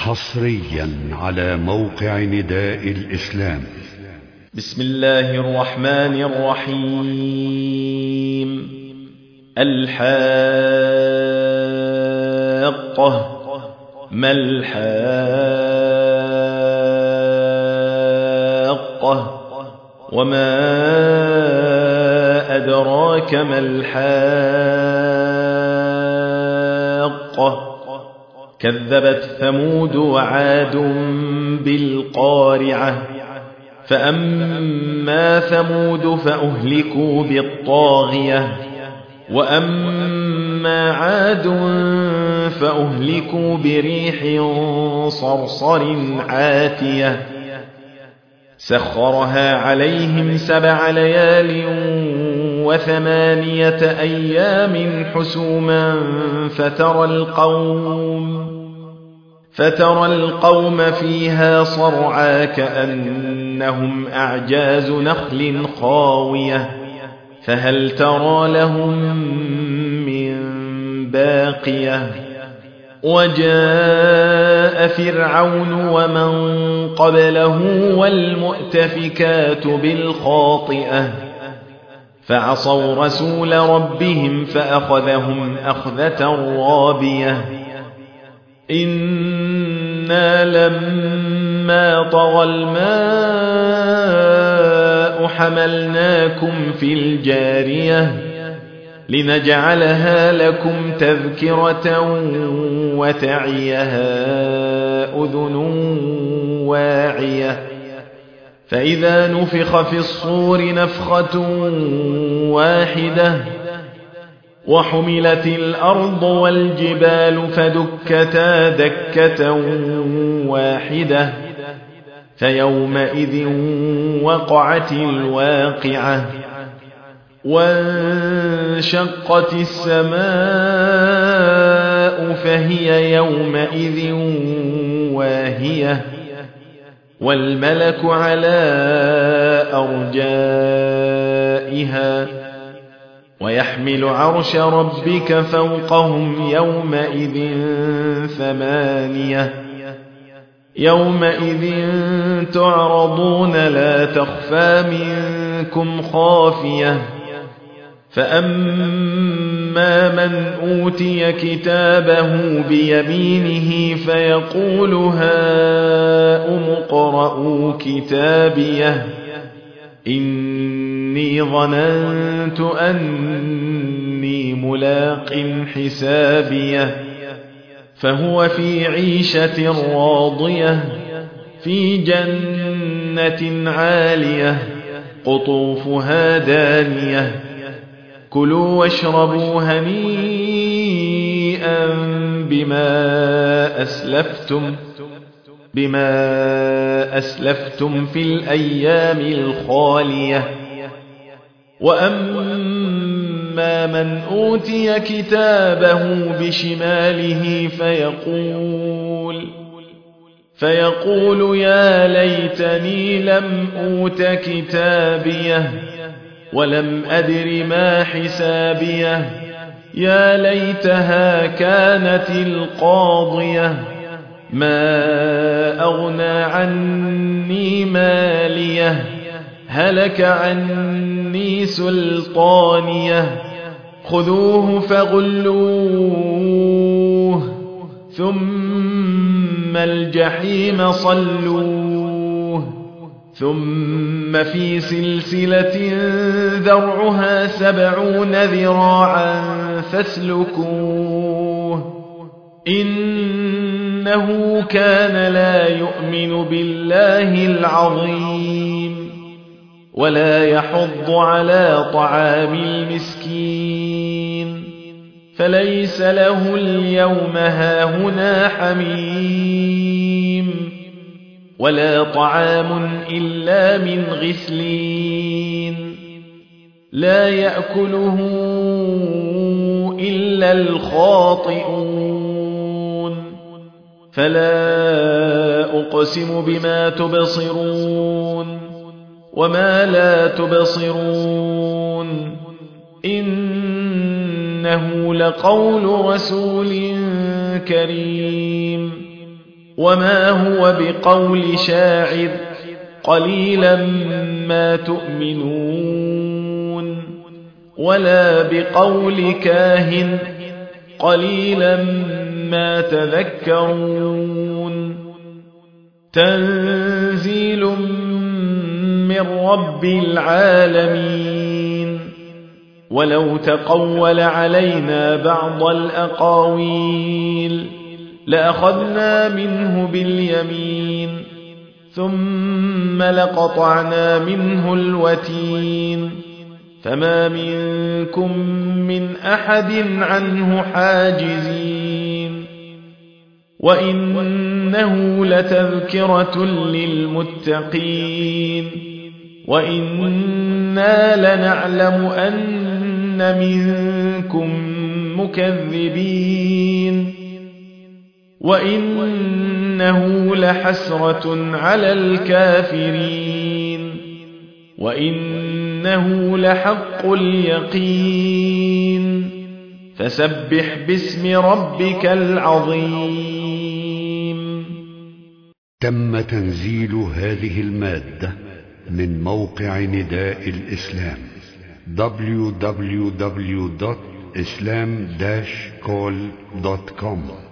حصريا على موقع نداء الإسلام. بسم الله الرحمن الرحيم. الحاقة ما الحاقة وما أدراك ما الحاقة كذبت ثمود وعاد بالقارعة فأما ثمود فأهلكوا بالطاغية وأما عاد فأهلكوا بريح صرصر عاتية سخرها عليهم 7 ليال و8 أيام حسوما فترى القوم فيها صرعى كأنهم أعجاز نخل خاوية فهل ترى لهم من باقية وجاء فرعون ومن قبله والمؤتفكات بالخاطئة فعصوا رسول ربهم فأخذهم أخذة رابية إنا لما طغى الماء حملناكم في الجارية لنجعلها لكم تذكرة وتعيها أذن واعية فإذا نفخ في الصور نفخة واحدة وحملت الأرض والجبال فدكتا دكة واحدة فيومئذ وقعت الواقعة وانشقت السماء فهي يومئذ واهية والملك على أرجائها ويحمل عرش ربك فوقهم يومئذ 8 يومئذ تعرضون لا تخفى منكم خافية فأما من أوتي كتابه بيمينه فيقول هاؤم اقرءوا كتابيه إني ظننت أني ملاق حسابيه فهو في عيشة راضية في جنة عالية قطوفها دانية كلوا واشربوا هنيئا بما أسلفتم في الأيام الخالية وأما من أوتي كتابه بشماله فيقول يا ليتني لم أوت كتابيه ولم أدر ما حسابيه يا ليتها كانت القاضية ما أغنى عني ماليه هلك عني سلطانيه خذوه فغلوه ثم الجحيم صلوه ثم في سلسلة ذرعها 70 ذراعا فاسلكوه إنه كان لا يؤمن بالله العظيم ولا يحض على طعام المسكين فليس له اليوم هاهنا حميم ولا طعام إلا من غسلين لا يأكله إلا الخاطئون فلا أقسم بما تبصرون وما لا تبصرون إنه لقول رسول كريم وما هو بقول شاعر قليلا ما تؤمنون ولا بقول كاهن قليلا ما تذكرون تنزيل من رب العالمين ولو تقول علينا بعض الأقاويل لأخذنا منه باليمين ثم لقطعنا منه الوتين فما منكم من أحد عنه حاجزين وإنه لتذكرة للمتقين وإنا لنعلم أن منكم مكذبين وإنه لحسرة على الكافرين وإنه لحق اليقين فسبح باسم ربك العظيم. تم تنزيل هذه المادة من موقع نداء الإسلام www.islam-call.com